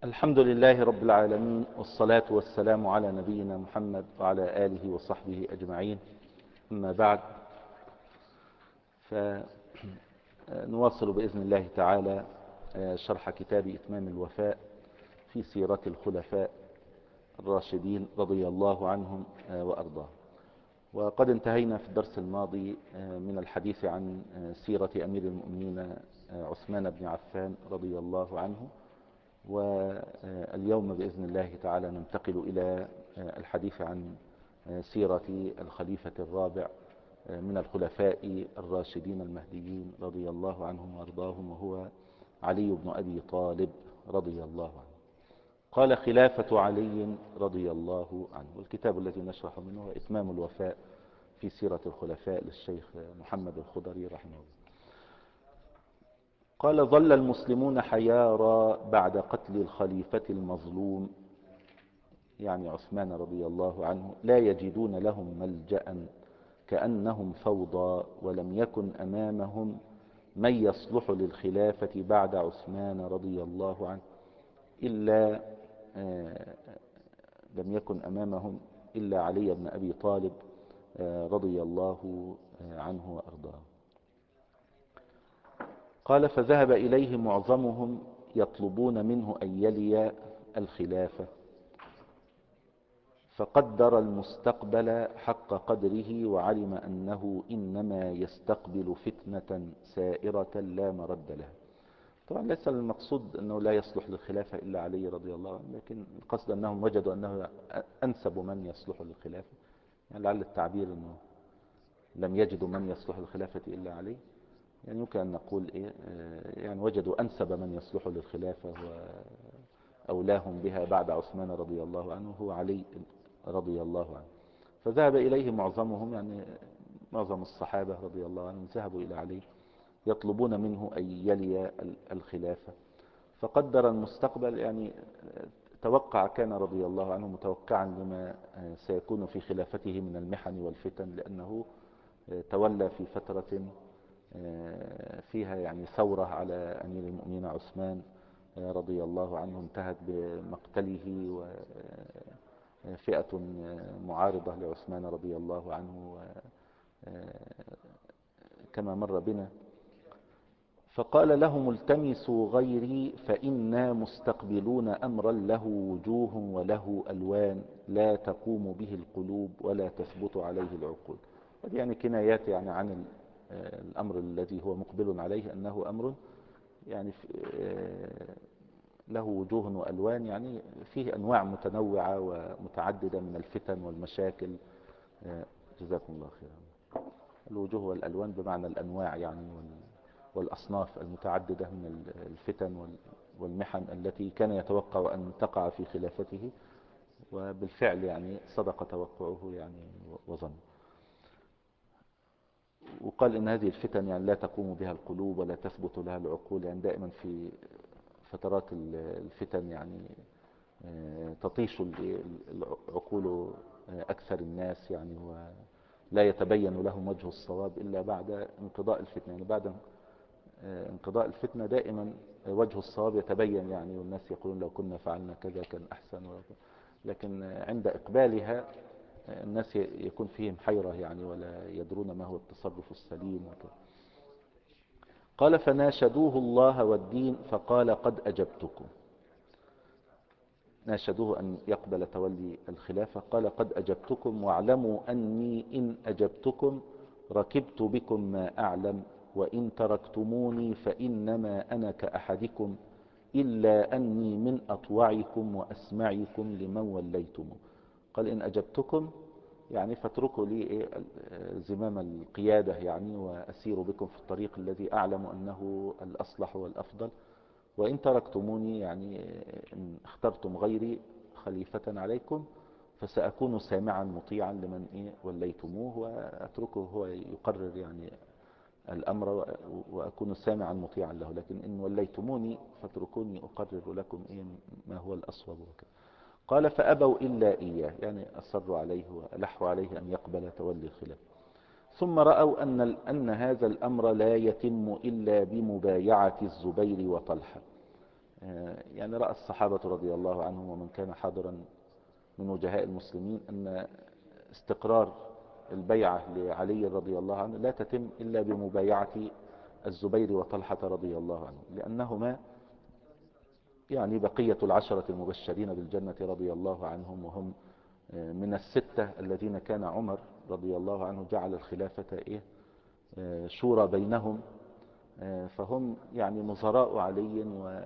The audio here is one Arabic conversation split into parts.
الحمد لله رب العالمين، والصلاة والسلام على نبينا محمد وعلى آله وصحبه أجمعين. أما بعد، فنواصل بإذن الله تعالى شرح كتاب إتمام الوفاء في سيرة الخلفاء الراشدين رضي الله عنهم وأرضاهم. وقد انتهينا في الدرس الماضي من الحديث عن سيرة أمير المؤمنين عثمان بن عفان رضي الله عنه، واليوم بإذن الله تعالى ننتقل إلى الحديث عن سيرة الخليفة الرابع من الخلفاء الراشدين المهديين رضي الله عنهم وأرضاهم، وهو علي بن أبي طالب رضي الله عنه. قال: خلافة علي رضي الله عنه. والكتاب الذي نشرح منه هو إتمام الوفاء في سيرة الخلفاء للشيخ محمد الخضري رحمه الله. قال: ظل المسلمون حيارى بعد قتل الخليفة المظلوم، يعني عثمان رضي الله عنه، لا يجدون لهم ملجأ، كأنهم فوضى، ولم يكن أمامهم من يصلح للخلافة بعد عثمان رضي الله عنه إلا لم يكن أمامهم إلا علي بن أبي طالب رضي الله عنه وأرضاه. قال: فذهب إليه معظمهم يطلبون منه أن يلي الخلافة، فقدر المستقبل حق قدره، وعلم أنه إنما يستقبل فتنة سائرة لا مرد لها. طبعا ليس المقصود أنه لا يصلح للخلافة إلا علي رضي الله عنه، لكن القصد أنهم وجدوا أنه أنسب من يصلح للخلافة. يعني لعل التعبير أنه لم يجدوا من يصلح للخلافة إلا علي، يعني يمكن أن نقول إيه، يعني وجدوا أنسب من يصلح للخلافة وأولاهم بها بعد عثمان رضي الله عنه هو علي رضي الله عنه. فذهب إليه معظمهم، يعني معظم الصحابة رضي الله عنهم ذهبوا إلى علي يطلبون منه أن يلي الخلافة. فقدر المستقبل، يعني توقع، كان رضي الله عنه متوقعا لما سيكون في خلافته من المحن والفتن، لأنه تولى في فترة فيها يعني ثورة على أمير المؤمنين عثمان رضي الله عنه، انتهت بمقتله، وفئة معارضة لعثمان رضي الله عنه كما مر بنا. فقال لهم: التمسوا غيري، فإنا مستقبلون أمرا له وجوه وله ألوان، لا تقوم به القلوب ولا تثبت عليه العقول. هذه يعني كنايات يعني عن الأمر الذي هو مقبل عليه، أنه أمر يعني له وجوه وألوان، يعني فيه أنواع متنوعة ومتعددة من الفتن والمشاكل. جزاكم الله خيرا. الوجوه والألوان بمعنى الأنواع يعني والأصناف المتعددة من الفتن والمحن التي كان يتوقع أن تقع في خلافته، وبالفعل يعني صدق توقعه يعني وظن. وقال إن هذه الفتن يعني لا تقوم بها القلوب ولا تثبت لها العقول، يعني دائما في فترات الفتن يعني تطيش العقول أكثر الناس، يعني ولا يتبين لهم وجه الصواب إلا بعد انقضاء الفتنة. يعني بعد انقضاء الفتنة دائما وجه الصواب يتبين، يعني والناس يقولون لو كنا فعلنا كذا كان أحسن، لكن عند إقبالها الناس يكون فيهم حيرة يعني، ولا يدرون ما هو التصرف السليم وكذا. قال: فناشدوه الله والدين، فقال: قد أجبتكم. ناشدوه أن يقبل تولي الخلافة، قال: قد أجبتكم، واعلموا أني إن أجبتكم ركبت بكم ما أعلم، وإن تركتموني فإنما أنا كأحدكم، إلا أني من أطوعكم وأسمعكم لمن وليتم. قال: إن أجبتكم يعني فاتركوا لي زمام القيادة يعني، وأسير بكم في الطريق الذي أعلم أنه الأصلح والأفضل، وإن تركتموني يعني إن اخترتم غيري خليفة عليكم فسأكون سامعا مطيعا لمن وليتموه، وأتركه هو يقرر يعني الأمر، وأكون سامعا مطيعا له، لكن إن وليتموني فاتركوني أقرر لكم ما هو الأصوب وكذا. قال: فأبوا إلا إياه، يعني أصروا عليه وألحوا عليه أن يقبل تولي الخلافة. ثم رأوا أن هذا الأمر لا يتم إلا بمبايعة الزبير وطلحة. يعني رأى الصحابة رضي الله عنهم ومن كان حاضرا من وجهاء المسلمين أن استقرار البيعة لعلي رضي الله عنه لا تتم إلا بمبايعة الزبير وطلحة رضي الله عنهم، لأنهما يعني بقية العشرة المبشرين بالجنة رضي الله عنهم، وهم من الستة الذين كان عمر رضي الله عنه جعل الخلافة شورى بينهم. فهم يعني نظراء علي،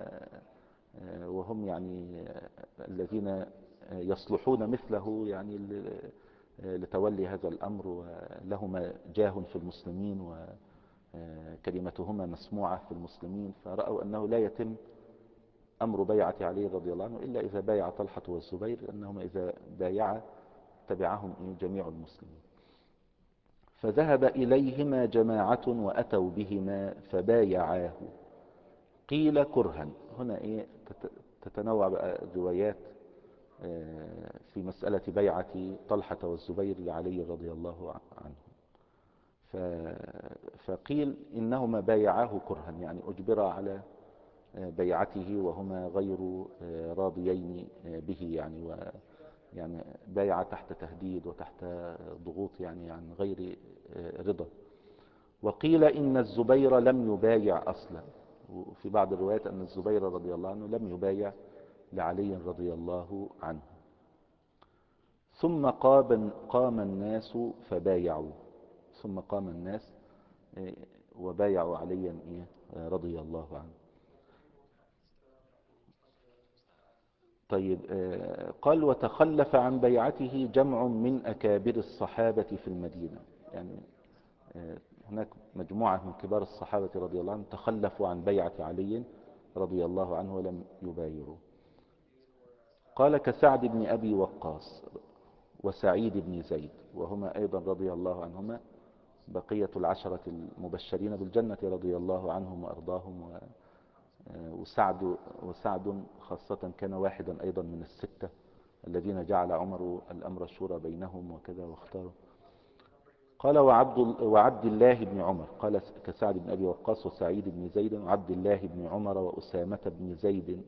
وهم يعني الذين يصلحون مثله يعني لتولي هذا الأمر، ولهما جاه في المسلمين وكلمتهما مسموعة في المسلمين. فرأوا أنه لا يتم أمر بيعة علي رضي الله عنه إلا إذا بايع طلحة والزبير، لأنهما إذا بايعا تبعهم جميع المسلمين. فذهب إليهما جماعة وأتوا بهما فبايعاه، قيل كرها. هنا تتنوع بقى الروايات في مسألة بيعة طلحة والزبير لعلي رضي الله عنه. فقيل إنهما بايعاه كرها، يعني أجبرا على بيعته وهما غير راضيين به، يعني بايع تحت تهديد وتحت ضغوط، يعني عن غير رضا. وقيل إن الزبير لم يبايع أصلا، وفي بعض الروايات أن الزبير رضي الله عنه لم يبايع لعلي رضي الله عنه. ثم قام الناس فبايعوا، ثم قام الناس وبايعوا عليا رضي الله عنه. طيب، قال وتخلف عن بيعته جمع من أكابر الصحابة في المدينة. يعني هناك مجموعة من كبار الصحابة رضي الله عنهم تخلفوا عن بيعة علي رضي الله عنه ولم يبايعوا. قال كسعد بن أبي وقاص وسعيد بن زيد، وهما أيضا رضي الله عنهما بقية العشرة المبشرين بالجنة رضي الله عنهم وأرضاهم. وسعد خاصة كان واحدا أيضا من الستة الذين جعل عمر الأمر شورى بينهم وكذا واختاروا. قال وعبد الله بن عمر، قال كسعد بن أبي وقاص وسعيد بن زيد وعبد الله بن عمر وأسامة بن زيد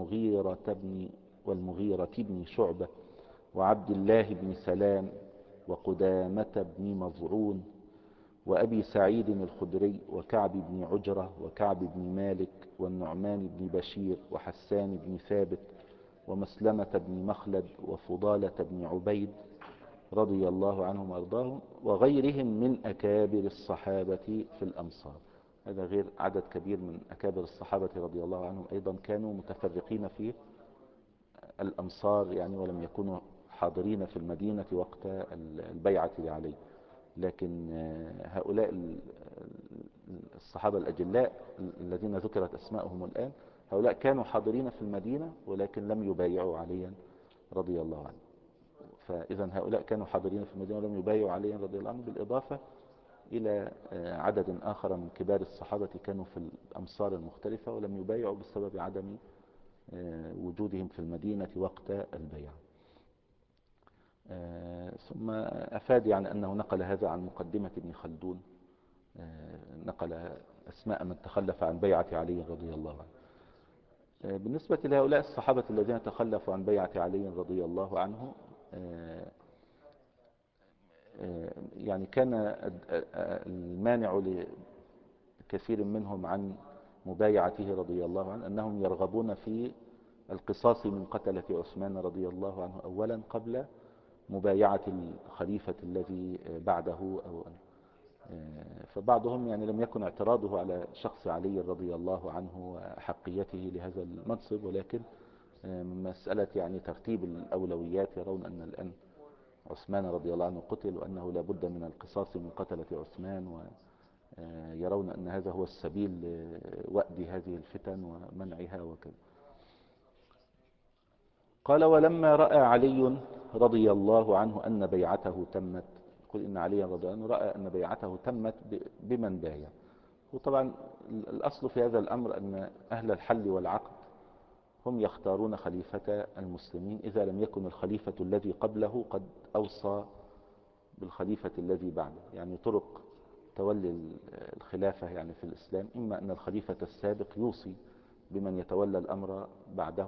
والمغيرة بن شعبة وعبد الله بن سلام وقدامة بن مظعون وأبي سعيد الخدري وكعب بن عجرة وكعب بن مالك والنعمان بن بشير وحسان بن ثابت ومسلمة بن مخلد وفضالة بن عبيد رضي الله عنهم وارضاهم، وغيرهم من أكابر الصحابة في الأمصار. هذا غير عدد كبير من أكابر الصحابة رضي الله عنهم أيضا كانوا متفرقين في الأمصار، يعني ولم يكونوا حاضرين في المدينة وقت البيعة لعلي. لكن هؤلاء الصحابة الأجلاء الذين ذكرت أسماءهم الآن، هؤلاء كانوا حاضرين في المدينة ولكن لم يبايعوا عليا رضي الله عنه. فإذا هؤلاء كانوا حاضرين في المدينة ولم يبايعوا عليا رضي الله عنه، بالإضافة إلى عدد آخر من كبار الصحابة كانوا في الأمصار المختلفة ولم يبايعوا بسبب عدم وجودهم في المدينة وقت البيعة. ثم أفاد يعني أنه نقل هذا عن مقدمة ابن خلدون، نقل أسماء من تخلف عن بيعة علي رضي الله عنه. بالنسبة لهؤلاء الصحابة الذين تخلفوا عن بيعة علي رضي الله عنه، يعني كان المانع لكثير منهم عن مبايعته رضي الله عنه أنهم يرغبون في القصاص من قتلة عثمان رضي الله عنه أولا قبل مبايعة الخليفة الذي بعده. فبعضهم يعني لم يكن اعتراضه على شخص علي رضي الله عنه وحقيته لهذا المنصب، ولكن مسألة يعني ترتيب الأولويات، يرون أن الآن عثمان رضي الله عنه قتل وأنه لابد من القصاص من قتلة عثمان، ويرون أن هذا هو السبيل لوأد هذه الفتن ومنعها وكذا. قال ولما رأى علي رضي الله عنه أن بيعته تمت، يقول إن علي رضي الله عنه رأى أن بيعته تمت بمن بايع. وطبعا الأصل في هذا الأمر أن أهل الحل والعقد هم يختارون خليفة المسلمين إذا لم يكن الخليفة الذي قبله قد أوصى بالخليفة الذي بعده. يعني طرق تولي الخلافة يعني في الإسلام، إما أن الخليفة السابق يوصي بمن يتولى الأمر بعده.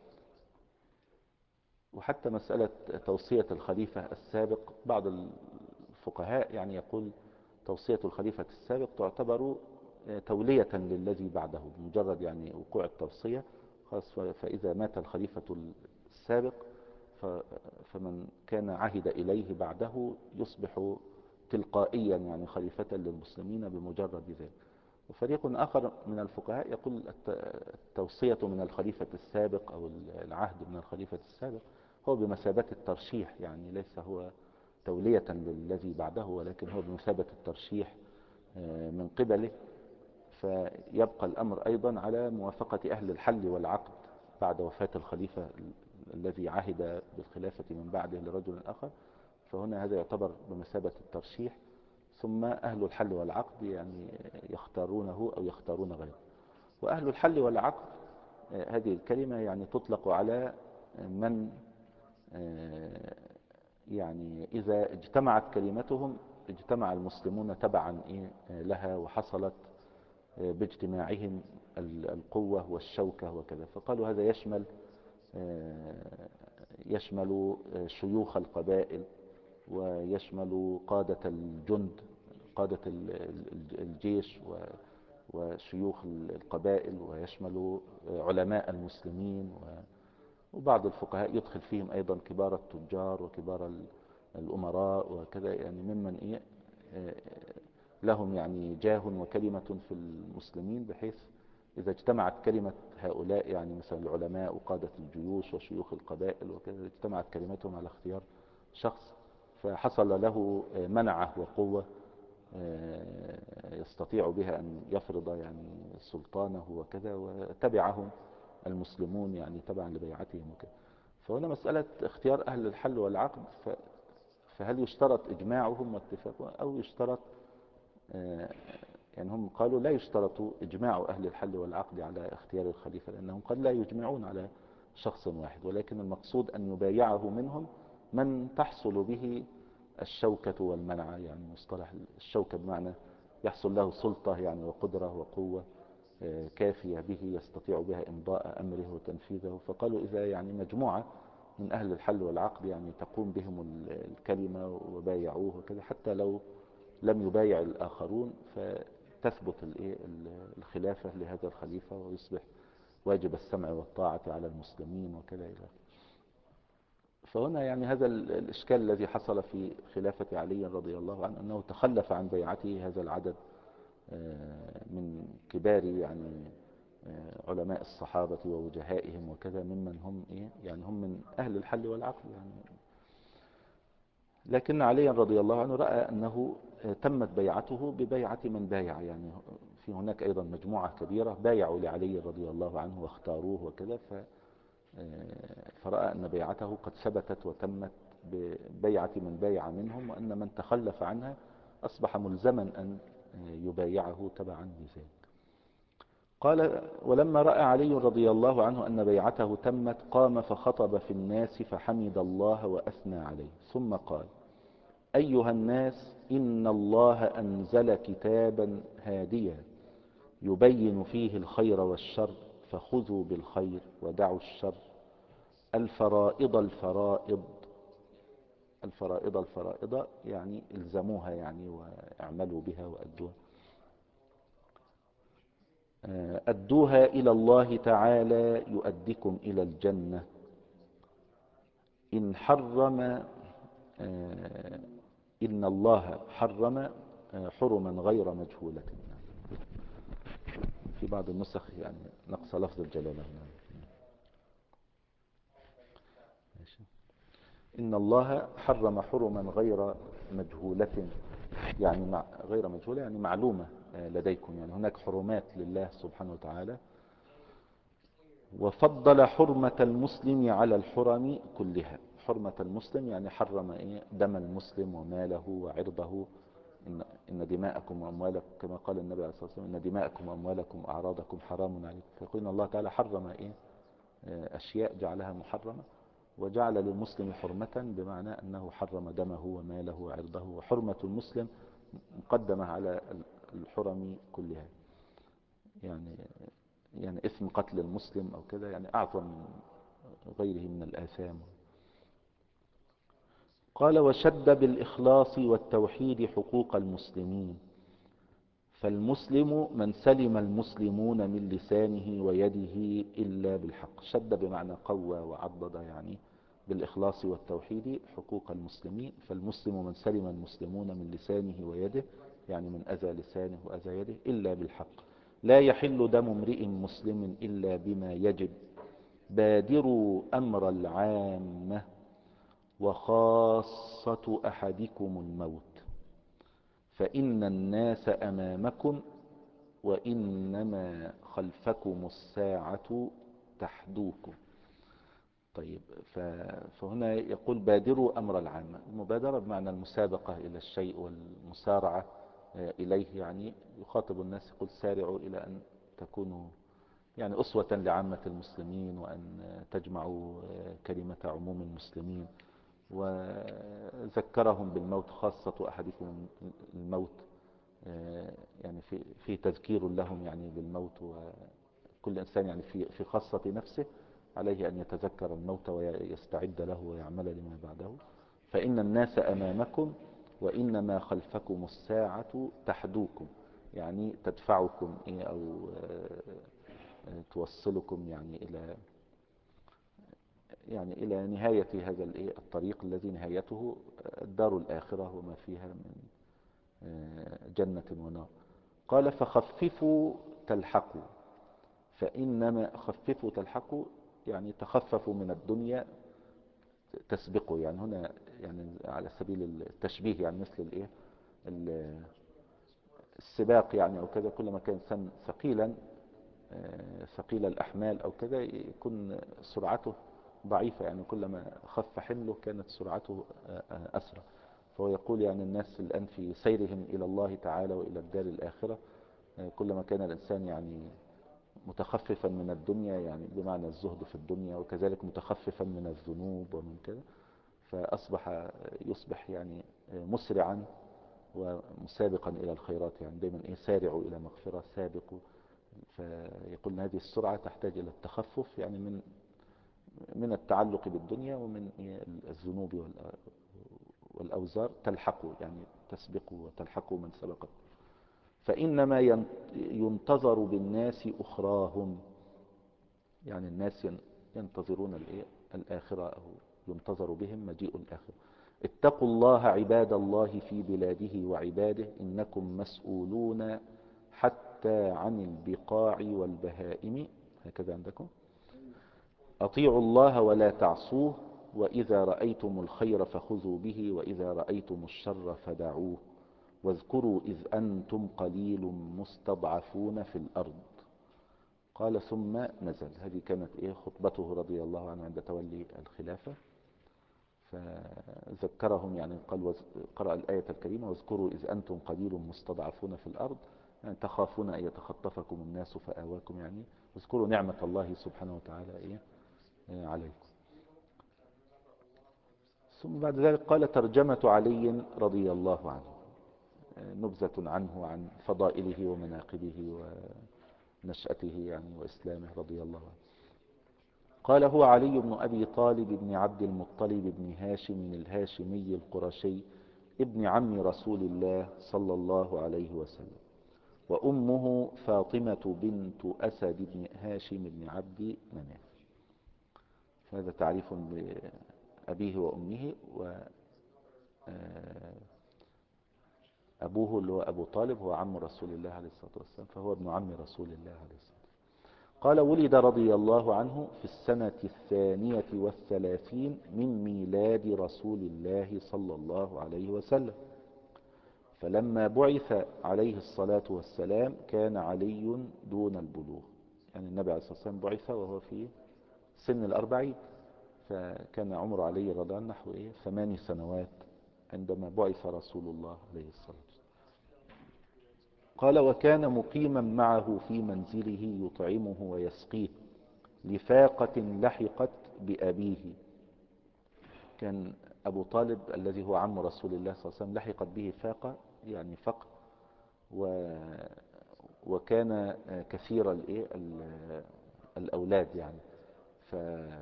وحتى مسألة توصية الخليفة السابق، بعض الفقهاء يعني يقول توصية الخليفة السابق تعتبر تولية للذي بعده، مجرد يعني وقوع التوصية خلاص. فإذا مات الخليفة السابق فمن كان عهد إليه بعده يصبح تلقائيا يعني خليفة للمسلمين بمجرد ذلك. وفريق آخر من الفقهاء يقول التوصية من الخليفة السابق أو العهد من الخليفة السابق هو بمثابة الترشيح، يعني ليس هو تولية للذي بعده، ولكن هو بمثابة الترشيح من قبله. فيبقى الأمر أيضا على موافقة أهل الحل والعقد بعد وفاة الخليفة الذي عهد بالخلافة من بعده لرجل آخر. فهنا هذا يعتبر بمثابة الترشيح، ثم أهل الحل والعقد يعني يختارونه أو يختارون غيره. وأهل الحل والعقد هذه الكلمة يعني تطلق على من يعني إذا اجتمعت كلمتهم اجتمع المسلمون تبعا لها، وحصلت باجتماعهم القوة والشوكة وكذا. فقالوا هذا يشمل شيوخ القبائل، ويشمل قادة الجند، قادة الجيش وشيوخ القبائل، ويشمل علماء المسلمين، وبعض الفقهاء يدخل فيهم أيضا كبار التجار وكبار الأمراء وكذا، يعني ممن لهم يعني جاه وكلمة في المسلمين، بحيث إذا اجتمعت كلمة هؤلاء يعني مثلا العلماء وقادة الجيوش وشيوخ القبائل وكذا، اجتمعت كلمتهم على اختيار شخص فحصل له منعة وقوة يستطيع بها أن يفرض يعني سلطانه وكذا، وتبعهم المسلمون يعني تبعا لبيعتهم وكذا. فهنا مسألة اختيار أهل الحل والعقد، فهل يشترط إجماعهم واتفاقهم أو يشترط يعني هم قالوا لا يشترط إجماع أهل الحل والعقد على اختيار الخليفة، لأنهم قد لا يجمعون على شخص واحد، ولكن المقصود أن يبايعه منهم من تحصل به الشوكة والمنعة. يعني مصطلح الشوكة بمعنى يحصل له سلطة يعني وقدرة وقوة كافية به يستطيع بها إمضاء أمره وتنفيذه. فقالوا إذا يعني مجموعة من أهل الحل والعقد يعني تقوم بهم الكلمة وبايعوه وكذا، حتى لو لم يبايع الآخرون فتثبت الخلافة لهذا الخليفة، ويصبح واجب السمع والطاعة على المسلمين وكذا إلى. فهنا يعني هذا الإشكال الذي حصل في خلافة علي رضي الله عنه، أنه تخلف عن بيعته هذا العدد من كبار يعني علماء الصحابة ووجهائهم وكذا، ممن هم يعني هم من أهل الحل والعقل يعني. لكن علي رضي الله عنه رأى أنه تمت بيعته ببيعة من بايع، يعني في هناك أيضا مجموعة كبيرة بايعوا لعلي رضي الله عنه واختاروه وكذا، فرأى أن بيعته قد ثبتت وتمت ببيعة من بايع منهم، وأن من تخلف عنها أصبح ملزما أن يبايعه تبعا لذلك. قال: ولما رأى علي رضي الله عنه أن بيعته تمت قام فخطب في الناس فحمد الله وأثنى عليه، ثم قال: أيها الناس، إن الله أنزل كتابا هاديا يبين فيه الخير والشر، فخذوا بالخير ودعوا الشر. الفرائض الفرائض، الفرائض الفرائض يعني الزموها يعني واعملوا بها وأدوها. أدوها إلى الله تعالى يؤدكم إلى الجنة. إن حرم إن الله حرم حرما غير مجهولة. في بعض النسخ يعني نقص لفظ الجلالة. إن الله حرم حرما غير مجهولة، يعني غير مجهولة يعني معلومة لديكم، يعني هناك حرمات لله سبحانه وتعالى. وفضل حرمة المسلم على الحرم كلها. حرمة المسلم يعني حرم دم المسلم وماله وعرضه. إن دماءكم وأموالكم، كما قال النبي عليه الصلاة والسلام: إن دماءكم وأموالكم وأعراضكم حرام عليكم. فيقول إن الله تعالى حرم أشياء جعلها محرمة، وجعل للمسلم حرمة بمعنى أنه حرم دمه وماله وعرضه. وحرمة المسلم مقدمة على الحرم كلها، يعني يعني إثم قتل المسلم أو كذا يعني أعظم من غيره من الآثام. قال وشد بالإخلاص والتوحيد حقوق المسلمين، فالمسلم من سلم المسلمون من لسانه ويده إلا بالحق. شد بمعنى قوى وعضد، يعني بالإخلاص والتوحيد حقوق المسلمين، فالمسلم من سلم المسلمون من لسانه ويده، يعني من أذى لسانه وأذى يده، إلا بالحق. لا يحل دم امرئ مسلم إلا بما يجب، بادروا أمر العامة وخاصة أحدكم الموت، فإن الناس أمامكم وإنما خلفكم الساعة تحدوكم. طيب، فهنا يقول بادروا أمر العامة. المبادرة بمعنى المسابقة إلى الشيء والمسارعة إليه، يعني يخاطب الناس يقول سارعوا إلى أن تكونوا يعني أسوة لعامة المسلمين، وأن تجمعوا كلمة عموم المسلمين. وذكرهم بالموت، خاصة أحدكم الموت، يعني في تذكير لهم يعني بالموت. وكل إنسان يعني في خاصة نفسه عليه أن يتذكر الموت ويستعد له ويعمل لما بعده. فإن الناس أمامكم وإنما خلفكم الساعة تحدوكم، يعني تدفعكم أو توصلكم إلى نهاية هذا الطريق الذي نهايته الدار الآخرة وما فيها من جنة ونار. قال فخففوا تلحقوا، فإنما خففوا تلحقوا يعني تخففوا من الدنيا تسبقوا. يعني هنا يعني على سبيل التشبيه، يعني مثل السباق يعني أو كذا. كلما كان إنسان ثقيلا ثقيل الأحمال أو كذا يكون سرعته ضعيفة، يعني كلما خف حمله كانت سرعته أسرع. فهو يقول يعني الناس الآن في سيرهم إلى الله تعالى وإلى الدار الآخرة، كلما كان الإنسان يعني متخففا من الدنيا، يعني بمعنى الزهد في الدنيا، وكذلك متخففا من الذنوب ومن كذا، يصبح يعني مسرعا ومسابقا إلى الخيرات. يعني دايما سارعوا إلى مغفرة، سابقوا. فيقول ان هذه السرعة تحتاج إلى التخفف، يعني من التعلق بالدنيا ومن الذنوب والأوزار. تلحقوا يعني تسبقوا وتلحقوا من سبقكم. فإنما ينتظر بالناس أخراهم، يعني الناس ينتظرون الآخرة، أو ينتظر بهم مجيء الآخرة. اتقوا الله عباد الله في بلاده وعباده، إنكم مسؤولون حتى عن البقاع والبهائم. هكذا عندكم. أطيعوا الله ولا تعصوه، وإذا رأيتم الخير فخذوا به، وإذا رأيتم الشر فدعوه، واذكروا إذ أنتم قليل مستضعفون في الأرض. قال ثم نزل. هذه كانت خطبته رضي الله عنه عند تولي الخلافة. فذكرهم، يعني قال قرأ الآية الكريمة واذكروا إذ أنتم قليل مستضعفون في الأرض، يعني تخافون أن يتخطفكم الناس فآواكم. يعني واذكروا نعمة الله سبحانه وتعالى عليكم. ثم بعد ذلك قال ترجمة علي رضي الله عنه، نبذة عنه وعن فضائله ومناقبه ونشأته يعني وإسلامه رضي الله عنه. قال هو علي بن أبي طالب بن عبد المطلب بن هاشم الهاشمي القرشي، ابن عم رسول الله صلى الله عليه وسلم، وأمه فاطمة بنت أسد بن هاشم بن عبد مناف. هذا تعريف بأبيه وأمه. وأبوه اللي هو أبو طالب هو عم رسول الله عليه الصلاة والسلام، فهو ابن عم رسول الله عليه الصلاة والسلام. قال ولد رضي الله عنه في السنة 32 من ميلاد رسول الله صلى الله عليه وسلم، فلما بعث عليه الصلاة والسلام كان علي دون البلوغ. يعني النبي عليه الصلاة والسلام بعث وهو في سن 40، فكان عمر علي رضي الله عنه نحو 8 سنوات عندما بعث رسول الله عليه الصلاة والسلام. قال وكان مقيما معه في منزله يطعمه ويسقيه، لفاقة لحقت بأبيه. كان أبو طالب الذي هو عم رسول الله صلى الله عليه وسلم لحقت به فاقة، يعني فقر وكان كثير الأولاد يعني. ف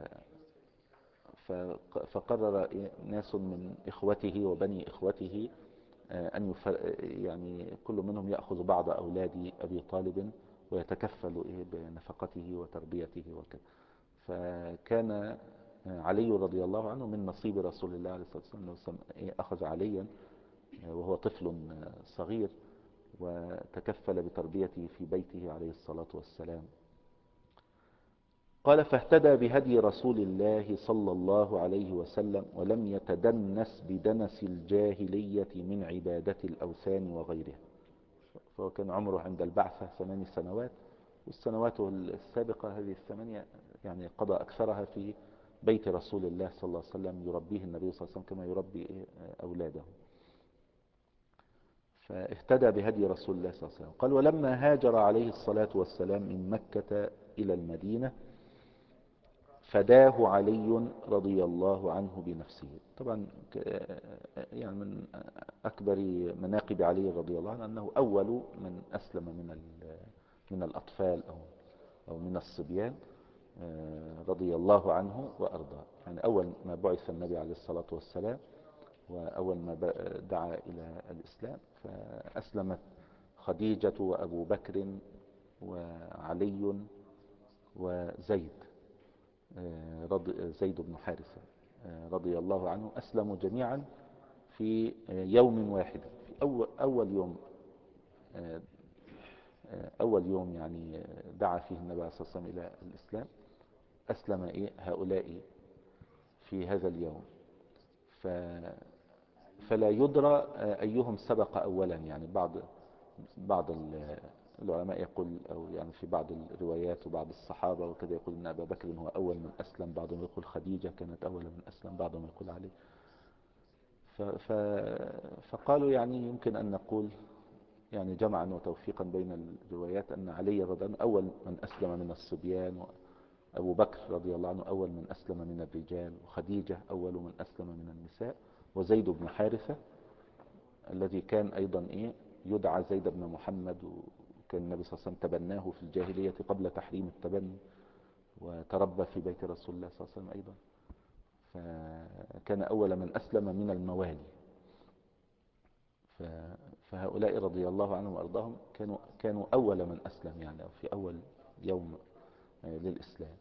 فقرر ناس من إخوته وبني إخوته أن يعني كل منهم يأخذ بعض أولاد أبي طالب ويتكفل بنفقته وتربيته وكذا. فكان علي رضي الله عنه من نصيب رسول الله عليه الصلاة والسلام، أخذ عليا وهو طفل صغير وتكفل بتربيته في بيته عليه الصلاة والسلام. قال فاهتدى بهدي رسول الله صلى الله عليه وسلم ولم يتدنس بدنس الجاهلية من عبادة الأوثان وغيرها. فهو كان عمره عند البعثة 8 سنوات، والسنوات السابقة هذه الثمانية يعني قضى أكثرها في بيت رسول الله صلى الله عليه وسلم يربيه النبي صلى الله عليه وسلم كما يربي أولاده. فاهتدى بهدي رسول الله صلى الله عليه وسلم. قال ولما هاجر عليه الصلاة والسلام من مكة إلى المدينة فداه علي رضي الله عنه بنفسه. طبعا يعني من أكبر مناقب علي رضي الله عنه أنه أول من أسلم من الأطفال أو من الصبيان رضي الله عنه وأرضاه. يعني أول ما بعث النبي عليه الصلاة والسلام وأول ما دعا إلى الإسلام فأسلمت خديجة وأبو بكر وعلي وزيد زيد بن حارثة رضي الله عنه، أسلموا جميعا في يوم واحد. في أول يوم يعني دعا فيه النبي عليه الصلاة والسلام إلى الإسلام أسلم هؤلاء في هذا اليوم. فلا يدرى أيهم سبق أولا. يعني بعض العلماء يقول، أو يعني في بعض الروايات وبعض الصحابة وكذا يقول أن أبا بكر هو أول من أسلم، بعضهم يقول خديجة كانت أول من أسلم، بعضهم يقول علي. فقالوا يعني يمكن أن نقول يعني جمعا وتوفيقا بين الروايات أن علي رضي الله عنه أول من أسلم من الصبيان، وأبو بكر رضي الله عنه أول من أسلم من الرجال، وخديجة أول من أسلم من النساء، وزيد بن حارثة الذي كان أيضا يدعى زيد بن محمد، وكان النبي صلى الله عليه وسلم تبناه في الجاهلية قبل تحريم التبني، وتربى في بيت رسول الله صلى الله عليه وسلم أيضا. فكان أول من أسلم من الموالي. فهؤلاء رضي الله عنهم وأرضاهم كانوا أول من أسلم يعني، أو في أول يوم للإسلام.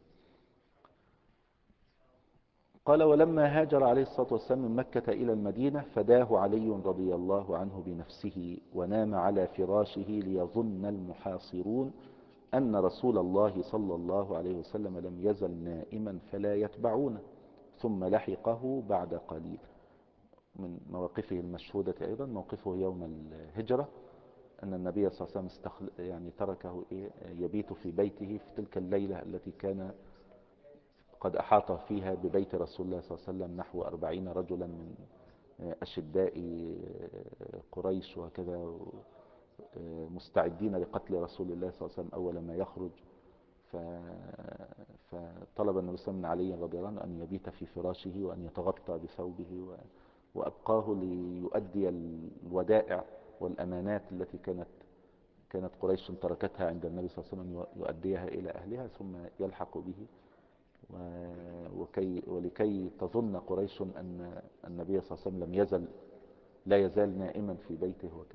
قال ولما هاجر عليه الصلاة والسلام من مكة إلى المدينة فداه علي رضي الله عنه بنفسه ونام على فراشه ليظن المحاصرون أن رسول الله صلى الله عليه وسلم لم يزل نائما فلا يتبعونه، ثم لحقه بعد قليل. من مواقفه المشهودة أيضا موقفه يوم الهجرة، أن النبي صلى الله عليه وسلم يعني تركه يبيت في بيته في تلك الليلة التي كان قد أحاط فيها ببيت رسول الله صلى الله عليه وسلم نحو 40 رجلا من أشداء قريش وكذا، مستعدين لقتل رسول الله صلى الله عليه وسلم أول ما يخرج. فطلب النبي صلى الله عليه وسلم من علي رضي الله عنه أن يبيت في فراشه وأن يتغطى بثوبه، وأبقاه ليؤدي الودائع والأمانات التي كانت قريش تركتها عند النبي صلى الله عليه وسلم يؤديها إلى أهلها ثم يلحق به، ولكي تظن قريش أن النبي صلى الله عليه وسلم لا يزال نائما في بيته وكذا.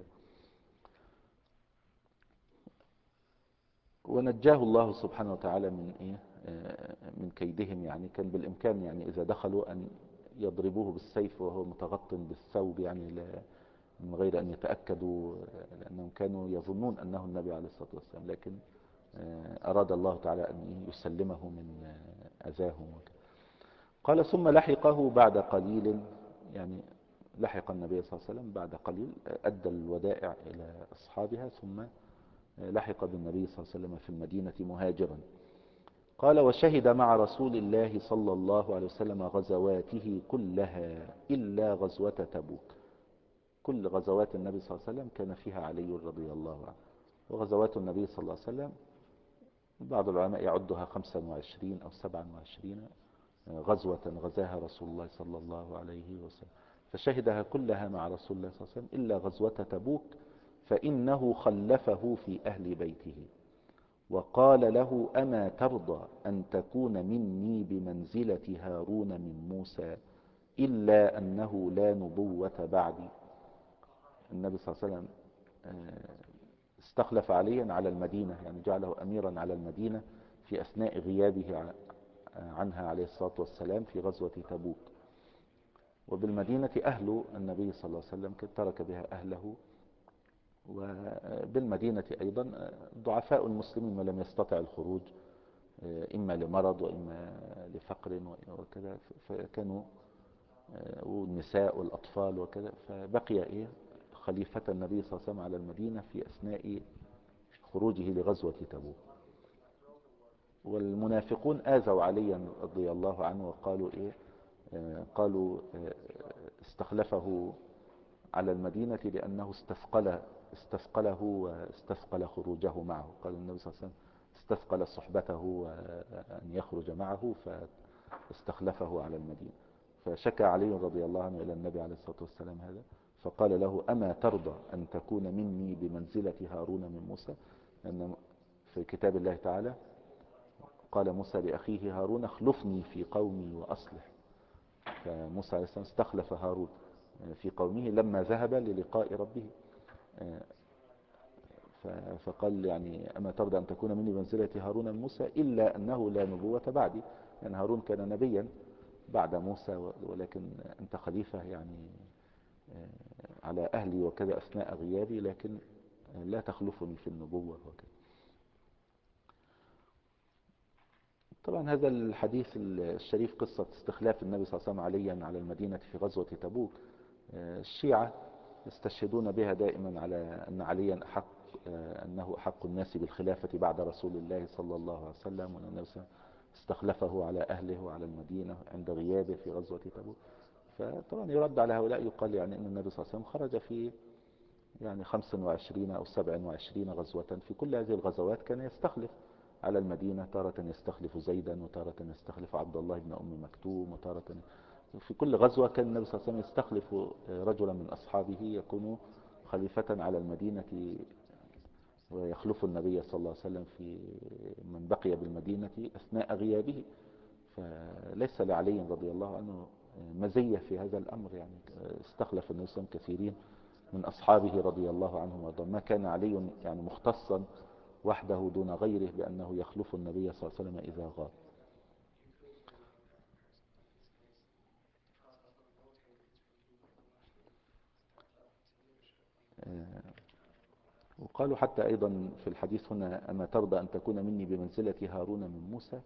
ونجاه الله سبحانه وتعالى من كيدهم. يعني كان بالإمكان يعني إذا دخلوا أن يضربوه بالسيف وهو متغط بالثوب، يعني من غير أن يتأكدوا، لأنهم كانوا يظنون أنه النبي عليه الصلاة والسلام، لكن أراد الله تعالى أن يسلمه من أذاهم وكذا. قال ثم لحقه بعد قليل، يعني لحق النبي صلى الله عليه وسلم بعد قليل، أدى الودائع إلى أصحابها ثم لحق بالنبي صلى الله عليه وسلم في المدينة مهاجرا. قال وشهد مع رسول الله صلى الله عليه وسلم غزواته كلها إلا غزوة تبوك. كل غزوات النبي صلى الله عليه وسلم كان فيها علي رضي الله عنه. وغزوات النبي صلى الله عليه وسلم بعض العلماء يعدها 25 أو 27 غزوة غزاها رسول الله صلى الله عليه وسلم، فشهدها كلها مع رسول الله صلى الله عليه وسلم إلا غزوة تبوك، فإنه خلفه في أهل بيته، وقال له: أما ترضى أن تكون مني بمنزلة هارون من موسى، إلا أنه لا نبوة بعدي. النبي صلى الله عليه وسلم استخلف عليا على المدينة، يعني جعله أميرا على المدينة في أثناء غيابه عنها عليه الصلاة والسلام في غزوة تبوك. وبالمدينة أهل النبي صلى الله عليه وسلم ترك بها أهله، وبالمدينة أيضا ضعفاء المسلمين ولم يستطع الخروج، إما لمرض وإما لفقر وكذا، فكانوا والنساء والأطفال وكذا، فبقي خليفة النبي صلى الله عليه وسلم على المدينة في أثناء خروجه لغزوة تبوك. والمنافقون آذوا عليا رضي الله عنه وقالوا قالوا استخلفه على المدينة لأنه استثقله واستثقل خروجه معه. قال النبي صلى الله عليه وسلم استثقل صحبته أن يخرج معه فاستخلفه على المدينة. فشكى علي رضي الله عنه إلى النبي عليه الصلاة والسلام هذا، فقال له: أما ترضى أن تكون مني بمنزلة هارون من موسى؟ لأن في كتاب الله تعالى قال موسى لأخيه هارون: اخلفني في قومي وأصلح. فموسى عليه السلام استخلف هارون في قومه لما ذهب للقاء ربه. فقال يعني: أما ترضى أن تكون مني بمنزلة هارون من موسى، إلا أنه لا نبوة بعدي. يعني هارون كان نبيا بعد موسى، ولكن أنت خليفة يعني على أهلي وكذا أثناء غيابي، لكن لا تخلفني في النبوة وكذا. طبعا هذا الحديث الشريف قصة استخلاف النبي صلى الله عليه وسلم عليا على المدينة في غزوة تبوك، الشيعة يستشهدون بها دائما على أن عليا أنه أحق الناس بالخلافة بعد رسول الله صلى الله عليه وسلم، وأن النبي صلى الله عليه وسلم استخلفه على أهله وعلى المدينة عند غيابه في غزوة تبوك. فطبعا يرد على هؤلاء، يقال يعني أن النبي صلى الله عليه وسلم خرج في يعني 25 أو 27 غزوة. في كل هذه الغزوات كان يستخلف على المدينة، تارة يستخلف زيدا، وتارة يستخلف عبد الله بن أم مكتوم، وتارة في كل غزوة كان النبي صلى الله عليه وسلم يستخلف رجلا من أصحابه يكون خليفة على المدينة، ويخلف النبي صلى الله عليه وسلم في من بقي بالمدينة أثناء غيابه. فليس لعلي رضي الله عنه مزية في هذا الأمر، يعني استخلف النبي صلى الله عليه وسلم كثيرين من أصحابه رضي الله عنهم وارضاهم. ما كان علي يعني مختصا وحده دون غيره بأنه يخلف النبي صلى الله عليه وسلم إذا غاب. وقالوا حتى أيضا في الحديث هنا: أما ترضى أن تكون مني بمنزلة هارون من موسى؟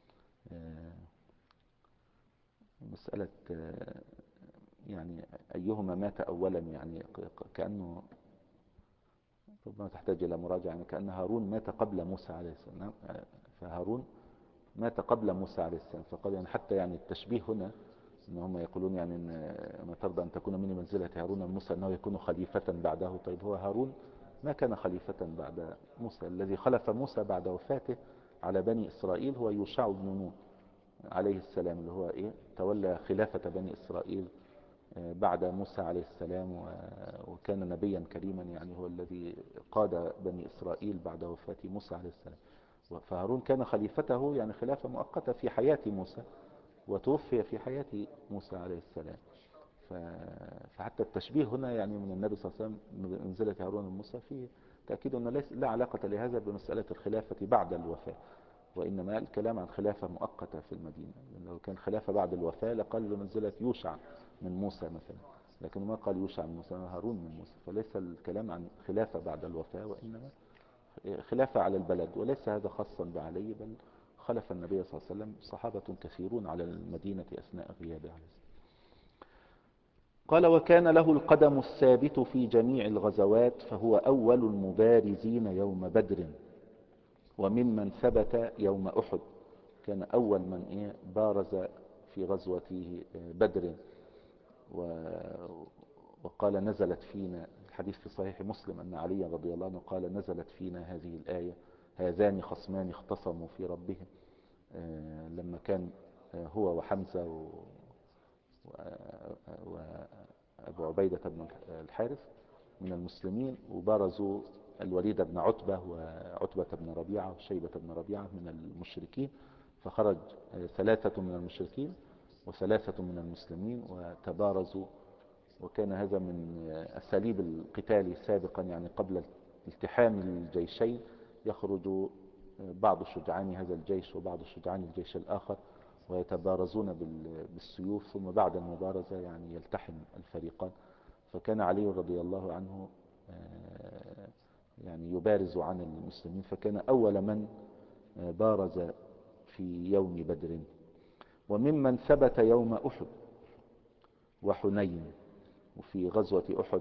مسألة يعني أيهما مات أولا، يعني كأنه ربما تحتاج إلى مراجعة، يعني كأن هارون مات قبل موسى عليه السلام، فهارون مات قبل موسى عليه السلام. فقال يعني حتى يعني التشبيه هنا ان هم يقولون يعني ان ما ترضى ان تكون مني منزلة هارون من موسى انه يكون خليفة بعده. طيب هو هارون ما كان خليفة بعد موسى، الذي خلف موسى بعد وفاته على بني اسرائيل هو يوشع بن نون عليه السلام، اللي هو تولى خلافة بني اسرائيل بعد موسى عليه السلام، وكان نبيا كريما، يعني هو الذي قاد بني اسرائيل بعد وفاة موسى عليه السلام. فهارون كان خليفته يعني خلافة مؤقتة في حياة موسى، وتوفي في حياة موسى عليه السلام. فحتى التشبيه هنا يعني من النبي صلى الله عليه وسلم بمنزلة هارون من موسى فيه تأكيد أنه لا علاقة لهذا بمسألة الخلافة بعد الوفاة، وإنما الكلام عن خلافة مؤقتة في المدينة. لو كان خلافة بعد الوفاة لقال بمنزلة يوشع من موسى مثلا، لكن ما قال يوشع من موسى، هارون من موسى. فليس الكلام عن خلافة بعد الوفاة، وإنما خلافة على البلد. وليس هذا خاصا بعلي، بل خلف النبي صلى الله عليه وسلم صحابة كثيرون على المدينة أثناء غيابه عليه السلام. قال: وكان له القدم الثابت في جميع الغزوات، فهو أول المبارزين يوم بدر، وممن ثبت يوم أحد. كان أول من بارز في غزوة بدر. وقال: نزلت فينا، الحديث في صحيح مسلم أن علي رضي الله عنه قال: نزلت فينا هذه الآية: هذان خصمان اختصموا في ربهم. لما كان هو وحمزة وأبو عبيدة بن الحارث من المسلمين، وبارزوا الوليد بن عتبة وعتبة بن ربيعة وشيبة بن ربيعة من المشركين، فخرج 3 من المشركين و3 من المسلمين وتبارزوا. وكان هذا من أساليب القتال سابقا، يعني قبل التحام الجيشين يخرج بعض شجعان هذا الجيش وبعض شجعان الجيش الآخر ويتبارزون بالسيوف، ثم بعد المبارزة يعني يلتحم الفريقان. فكان علي رضي الله عنه يعني يبارز عن المسلمين، فكان أول من بارز في يوم بدر. وممن ثبت يوم أحد وحنين. وفي غزوة أحد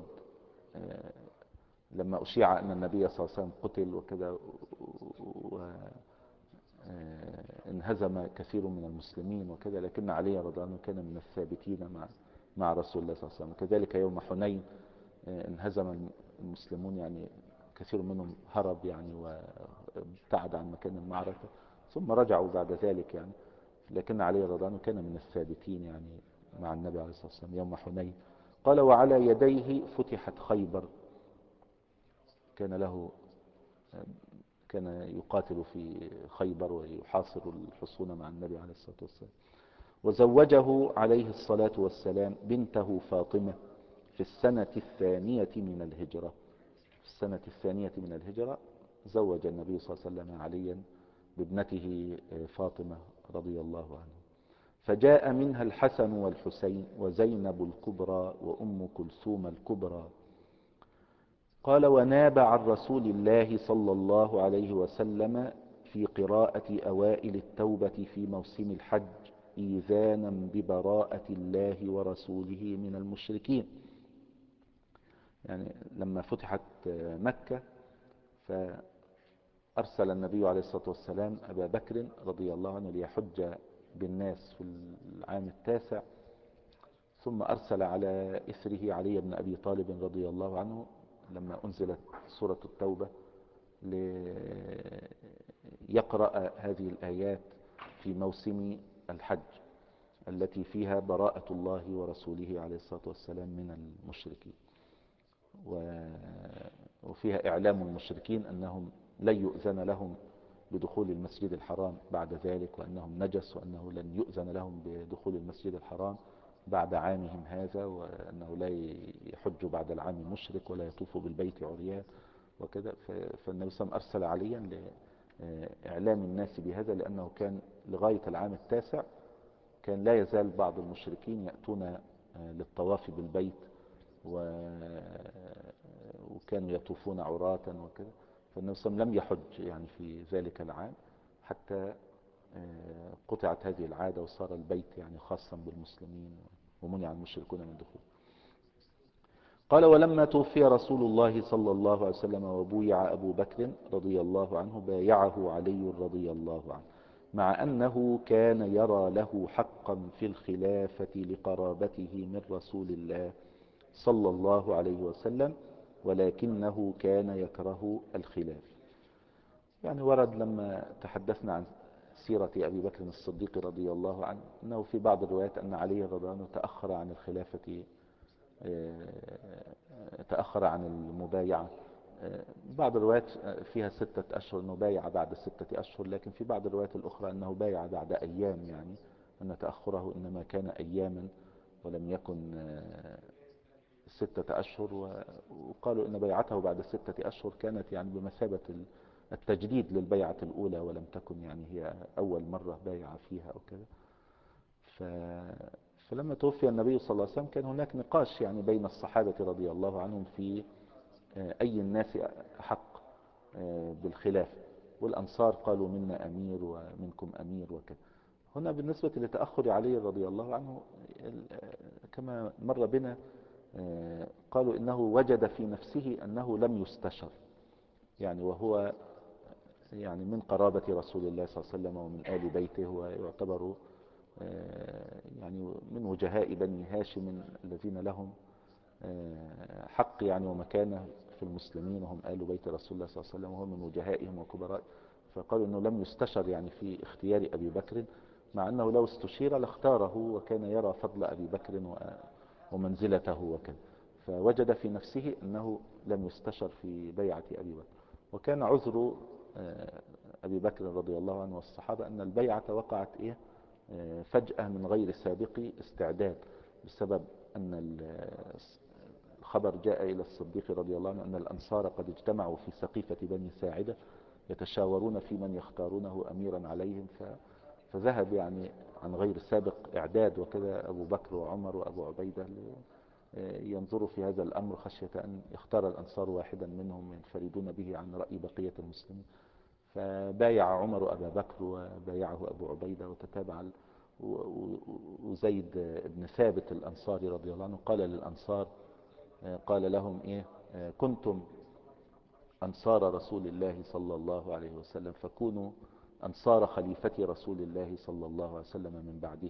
لما أشيع أن النبي صلى الله عليه وسلم قتل وكذا، وانهزم كثير من المسلمين وكذا، لكن علي رضي الله عنه كان من الثابتين مع رسول الله صلى الله عليه وسلم. كذلك يوم حنين انهزم المسلمون، يعني كثير منهم هرب يعني وابتعد عن مكان المعركة، ثم رجعوا بعد ذلك يعني. لكن علي رضي الله عنه كان من الثابتين يعني مع النبي عليه الصلاة والسلام يوم حنين. قال: وعلى يديه فتحت خيبر. كان له كان يقاتل في خيبر ويحاصر الحصون مع النبي عليه الصلاة والسلام. وزوجه عليه الصلاة والسلام بنته فاطمة في السنة الثانية من الهجرة. في السنة الثانية من الهجرة زوج النبي صلى الله عليه وسلم عليا بابنته فاطمة رضي الله عنه. فجاء منها الحسن والحسين وزينب الكبرى وأم كلثوم الكبرى. قال: وناب عن رسول الله صلى الله عليه وسلم في قراءة أوائل التوبة في موسم الحج إيذانا ببراءة الله ورسوله من المشركين. يعني لما فتحت مكة فأرسل النبي عليه الصلاة والسلام أبا بكر رضي الله عنه ليحج بالناس في العام 9، ثم أرسل على إثره علي بن أبي طالب رضي الله عنه لما أنزلت سورة التوبة ليقرأ هذه الآيات في موسم الحج التي فيها براءة الله ورسوله عليه الصلاة والسلام من المشركين، وفيها إعلام المشركين أنهم لن يؤذن لهم بدخول المسجد الحرام بعد ذلك، وأنهم نجس، وأنه لن يؤذن لهم بدخول المسجد الحرام بعد عامهم هذا، وأنه لا يحج بعد العام مشرك ولا يطوف بالبيت عريان وكذا. فالنبي صلى الله عليه وسلم أرسل عليا لإعلام الناس بهذا، لأنه كان لغاية العام 9 كان لا يزال بعض المشركين يأتون للطواف بالبيت وكانوا يطوفون عراة وكذا. فالنبي صلى الله عليه وسلم لم يحج يعني في ذلك العام حتى قطعت هذه العادة وصار البيت يعني خاصا بالمسلمين ومنع المشركون من دخول. قال: ولما توفي رسول الله صلى الله عليه وسلم وبويع أبو بكر رضي الله عنه بايعه علي رضي الله عنه، مع أنه كان يرى له حقا في الخلافة لقرابته من رسول الله صلى الله عليه وسلم، ولكنه كان يكره الخلاف. يعني ورد لما تحدثنا عن سيرة أبي بكر الصديق رضي الله عنه أنه في بعض الروايات أن علي رضي الله عنه تأخر عن الخلافة، تأخر عن المبايعة. بعض الروايات فيها 6 أشهر أنه بايع بعد 6 أشهر، لكن في بعض الروايات الأخرى أنه بايع بعد أيام، يعني أن تأخره إنما كان أياما ولم يكن 6 أشهر. وقالوا إن بيعته بعد 6 أشهر كانت يعني بمثابة التجديد للبيعة الأولى، ولم تكن يعني هي أول مرة بايع فيها أو كذا. فلما توفي النبي صلى الله عليه وسلم كان هناك نقاش يعني بين الصحابة رضي الله عنهم في أي الناس أحق بالخلاف، والأنصار قالوا منا أمير ومنكم أمير وكذا. هنا بالنسبة لتأخر علي رضي الله عنه كما مر بنا قالوا إنه وجد في نفسه أنه لم يستشر، يعني وهو يعني من قرابة رسول الله صلى الله عليه وسلم ومن آل بيته، ويعتبر يعني من وجهاء بني هاشم الذين لهم حق يعني ومكانة في المسلمين، وهم آل بيت رسول الله صلى الله عليه وسلم وهم من وجهائهم وكبراء. فقالوا أنه لم يستشر يعني في اختيار أبي بكر، مع أنه لو استشير لاختاره، وكان يرى فضل أبي بكر ومنزلته وكذا. فوجد في نفسه أنه لم يستشر في بيعة أبي بكر. وكان عذر أبي بكر رضي الله عنه والصحابة أن البيعة وقعت فجأة من غير سابق استعداد، بسبب أن الخبر جاء إلى الصديق رضي الله عنه أن الأنصار قد اجتمعوا في سقيفة بني ساعدة يتشاورون في من يختارونه أميرا عليهم، فذهب يعني عن غير سابق إعداد وكذا أبو بكر وعمر وأبو عبيدة ينظروا في هذا الأمر، خشية أن يختار الأنصار واحدا منهم ينفردون به عن رأي بقية المسلمين. فبايع عمر أبا بكر وبايعه أبو عبيدة وتتابع وزيد بن ثابت الأنصاري رضي الله عنه قال للأنصار، قال لهم كنتم أنصار رسول الله صلى الله عليه وسلم فكونوا أنصار خليفة رسول الله صلى الله عليه وسلم من بعده.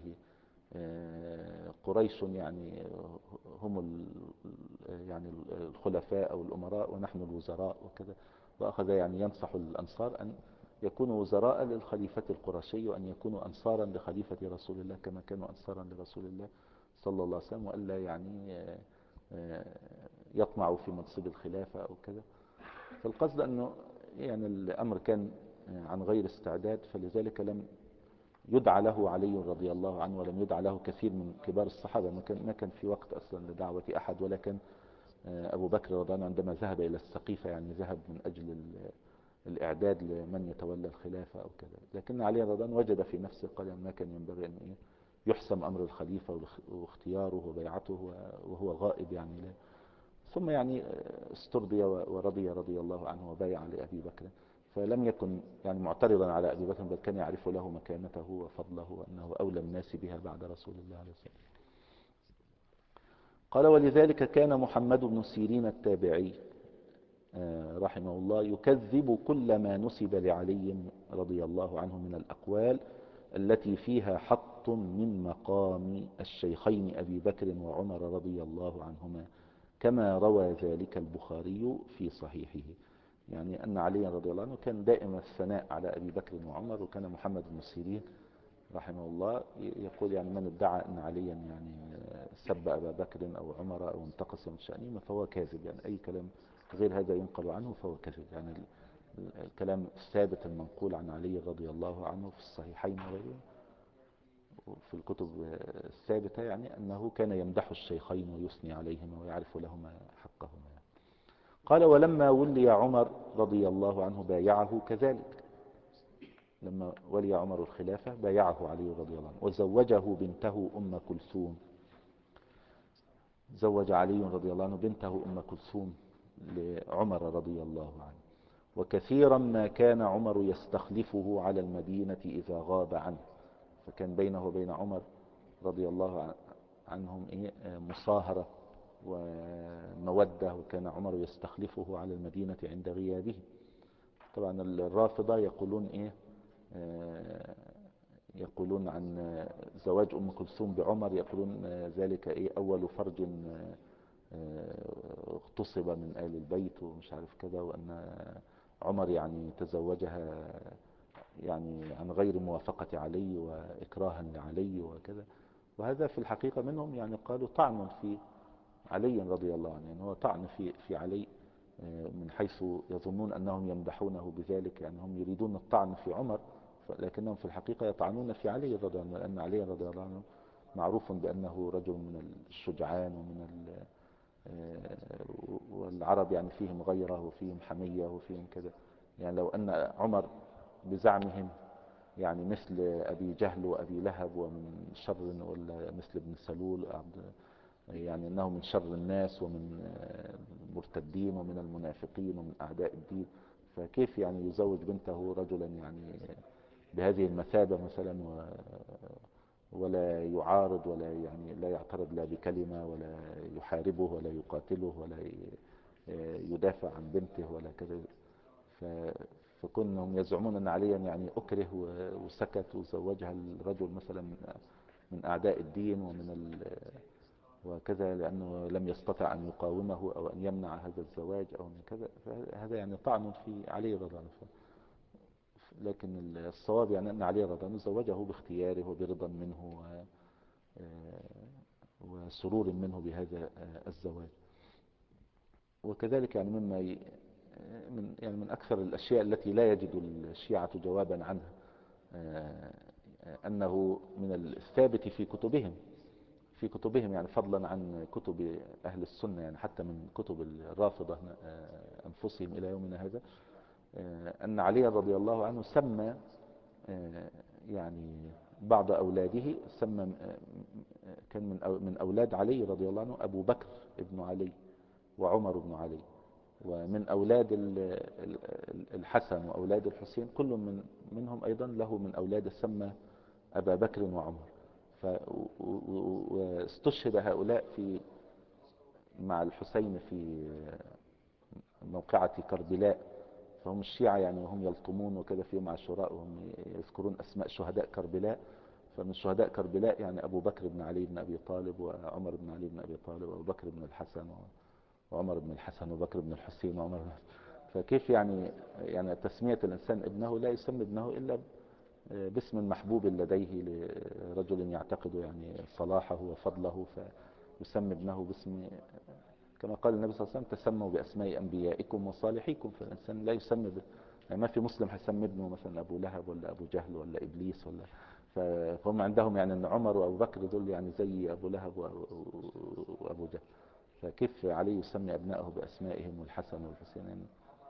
قريش يعني هم يعني الخلفاء أو الأمراء ونحن الوزراء وكذا. وأخذ يعني ينصح الأنصار أن يكونوا وزراء للخليفة القرشي، وأن يكونوا أنصارا لخليفة رسول الله كما كانوا أنصارا لرسول الله صلى الله عليه وسلم، وألا يعني يطمعوا في منصب الخلافة أو كذا. فالقصد أنه يعني الأمر كان عن غير استعداد، فلذلك لم يدعى له علي رضي الله عنه، ولم يدعى له كثير من كبار الصحابة. ما كان في وقت أصلا لدعوة أحد، ولكن أبو بكر رضي الله عنه عندما ذهب إلى السقيفة يعني ذهب من أجل الإعداد لمن يتولى الخلافة أو كذا. لكن علي رضي الله عنه وجد في نفسه قال ما كان ينبغي أن يحسم أمر الخليفة واختياره وبيعته وهو غائب يعني لا. ثم يعني استرضي ورضي رضي الله عنه وبايع لأبي بكر، فلم يكن يعني معترضا على أبي بكر، بل كان يعرف له مكانته وفضله وأنه أولى الناس بها بعد رسول الله عليه وسلم. قال ولذلك كان محمد بن سيرين التابعي رحمه الله يكذب كل ما نسب لعلي رضي الله عنه من الأقوال التي فيها حط من مقام الشيخين أبي بكر وعمر رضي الله عنهما، كما روى ذلك البخاري في صحيحه. يعني أن علي رضي الله عنه كان دائم الثناء على أبي بكر وعمر. وكان محمد بن سيرين رحمه الله يقول يعني من ادعى أن عليا يعني سب أبا بكر أو عمر أو انتقص من شأنه فهو كاذب، يعني أي كلام غير هذا ينقل عنه فهو كذب. يعني الكلام الثابت المنقول عن علي رضي الله عنه في الصحيحين وغيره وفي الكتب الثابتة يعني أنه كان يمدح الشيخين ويثني عليهما ويعرف لهما حقهما. قال ولما ولي عمر رضي الله عنه بايعه كذلك، لما ولي عمر الخلافة بايعه علي رضي الله عنه وزوجه بنته أم كلثوم. زوج علي رضي الله عنه بنته أم كلثوم لعمر رضي الله عنه. وكثيرا ما كان عمر يستخلفه على المدينة إذا غاب عنه، فكان بينه وبين عمر رضي الله عنهم مصاهرة ومودة، وكان عمر يستخلفه على المدينة عند غيابه. طبعا الرافضة يقولون يقولون عن زواج أم كلثوم بعمر، يقولون ذلك أول فرج اغتصب من آل البيت ومش عارف كذا، وأن عمر يعني تزوجها يعني عن غير موافقة علي وإكراها لعلي وكذا. وهذا في الحقيقة منهم يعني قالوا طعن في علي رضي الله عنه، يعني هو طعن في علي من حيث يظنون أنهم يمدحونه بذلك، يعني هم يريدون الطعن في عمر لكنهم في الحقيقة يطعنون في علي رضي الله عنه، لأن علي رضي الله عنه معروف بأنه رجل من الشجعان ومن والعرب يعني فيهم غيرة وفيهم حمية وفيهم كذا. يعني لو أن عمر بزعمهم يعني مثل أبي جهل وأبي لهب ومن شر، ولا مثل ابن سلول يعني أنه من شر الناس ومن المرتدين ومن المنافقين ومن أعداء الدين، فكيف يعني يزوج بنته رجلا يعني بهذه المثابة مثلا ولا يعارض ولا يعني لا يعترض لا بكلمة ولا يحاربه ولا يقاتله ولا يدافع عن بنته ولا كذا. فكونهم يزعمون أن عليا يعني أكره وسكت وزوجها الرجل مثلا من أعداء الدين وكذا لأنه لم يستطع أن يقاومه أو أن يمنع هذا الزواج أو من كذا، فهذا يعني طعن في علي رضي الله عنه. لكن الصواب يعني أن علي رضي الله عنه زوجه باختياره وبرضا منه وسرور منه بهذا الزواج. وكذلك يعني من أكثر الأشياء التي لا يجد الشيعة جوابا عنها، آه، أنه من الثابت في كتبهم يعني فضلا عن كتب أهل السنة، يعني حتى من كتب الرافضة أنفسهم إلى يومنا هذا، أن علي رضي الله عنه سمى يعني بعض أولاده، سمى كان من أولاد علي رضي الله عنه أبو بكر ابن علي وعمر بن علي، ومن أولاد الحسن وأولاد الحسين كل منهم أيضا له من أولاد سمى أبا بكر وعمر. واستشهد هؤلاء مع الحسين في موقعة كربلاء. فهم الشيعة يعني وهم يلطمون وكذا في يوم عاشوراء وهم يذكرون أسماء شهداء كربلاء، فمن شهداء كربلاء يعني أبو بكر بن علي بن أبي طالب وعمر بن علي بن أبي طالب وأبو بكر بن الحسن وعمر بن الحسن وبكر بن الحسين وعمر بن. فكيف يعني تسمية الإنسان ابنه لا يسمي ابنه إلا باسم محبوب لديه لرجل يعتقد يعني صلاحه وفضله، فيسمي ابنه باسم، كما قال النبي صلى الله عليه وسلم تسموا بأسماء أنبيائكم وصالحيكم. فالإنسان لا يسمي يعني ما في مسلم هيسمي ابنه مثلا أبو لهب ولا أبو جهل ولا إبليس ولا. فهم عندهم يعني أن عمر وأبو بكر دول يعني زي أبو لهب وأبو جهل، فكيف علي يسمي أبنائه بأسمائهم والحسن والحسين يعني.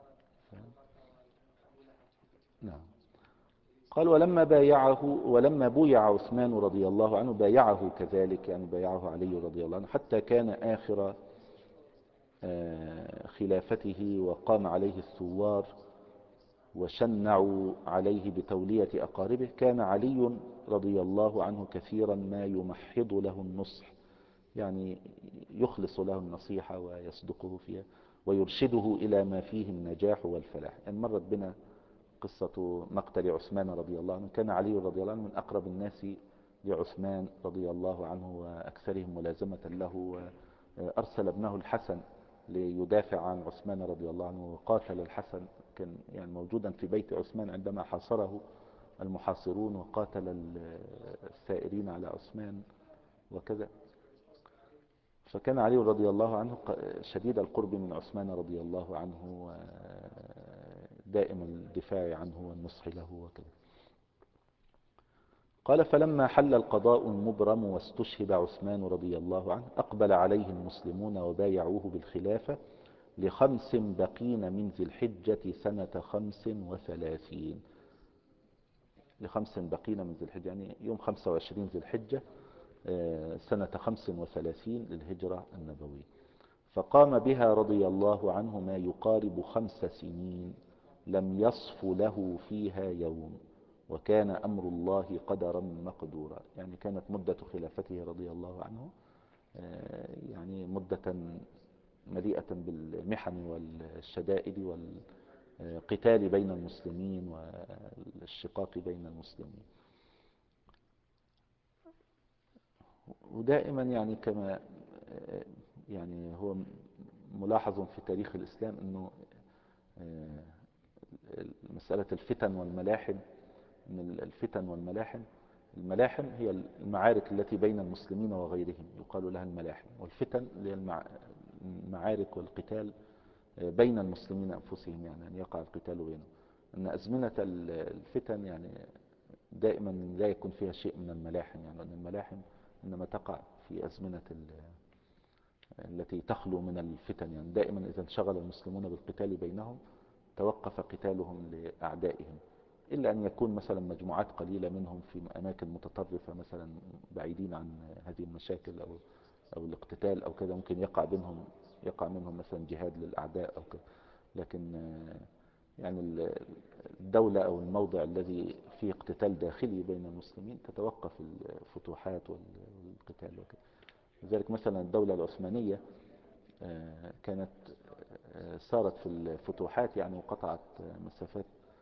نعم. قال ولما بويع عثمان رضي الله عنه بايعه كذلك، يعني بايعه علي رضي الله عنه حتى كان آخر خلافته، وقام عليه الثوار وشنعوا عليه بتولية أقاربه. كان علي رضي الله عنه كثيرا ما يمحض له النصح، يعني يخلص له النصيحة ويصدقه فيها ويرشده إلى ما فيه النجاح والفلاح. يعني مرت بنا قصة مقتل عثمان رضي الله عنه. كان علي رضي الله عنه من أقرب الناس لعثمان رضي الله عنه وأكثرهم ملازمة له، وأرسل ابنه الحسن ليدافع عن عثمان رضي الله عنه، وقاتل الحسن، كان يعني موجودا في بيت عثمان عندما حاصره المحاصرون، وقاتل الثائرين على عثمان وكذا. فكان علي رضي الله عنه شديد القرب من عثمان رضي الله عنه، دائم الدفاع عنه والنصح له وكذا. قال فلما حل القضاء المبرم واستشهد عثمان رضي الله عنه أقبل عليه المسلمون وبايعوه بالخلافة ل5 بقين من ذي الحجة سنة 35. ل5 بقين من ذي الحجة يعني يوم 25 ذي الحجة سنة 35 للهجرة النبوية. فقام بها رضي الله عنه ما يقارب 5 سنين لم يصف له فيها يوم، وكان أمر الله قدرا مقدورا. يعني كانت مدة خلافته رضي الله عنه يعني مدة مليئة بالمحن والشدائد والقتال بين المسلمين والشقاق بين المسلمين. ودائما يعني كما يعني هو ملاحظ في تاريخ الإسلام أنه مسألة الفتن والملاحم، من الفتن والملاحم، الملاحم هي المعارك التي بين المسلمين وغيرهم يقال لها الملاحم، والفتن هي المعارك والقتال بين المسلمين أنفسهم، يعني أن يقع القتال بينهم. أن أزمنة الفتن يعني دائما لا يكون فيها شيء من الملاحم، يعني أن الملاحم إنما تقع في أزمنة التي تخلو من الفتن. يعني دائما إذا انشغل المسلمون بالقتال بينهم توقف قتالهم لأعدائهم، إلا أن يكون مثلا مجموعات قليلة منهم في أماكن متطرفة مثلا بعيدين عن هذه المشاكل أو الاقتتال أو كذا، ممكن يقع منهم مثلا جهاد للأعداء أو كذا. لكن يعني الدولة أو الموضع الذي فيه اقتتال داخلي بين المسلمين تتوقف الفتوحات والقتال وكذا. لذلك مثلا الدولة العثمانية كانت سارت في الفتوحات يعني وقطعت مسافات،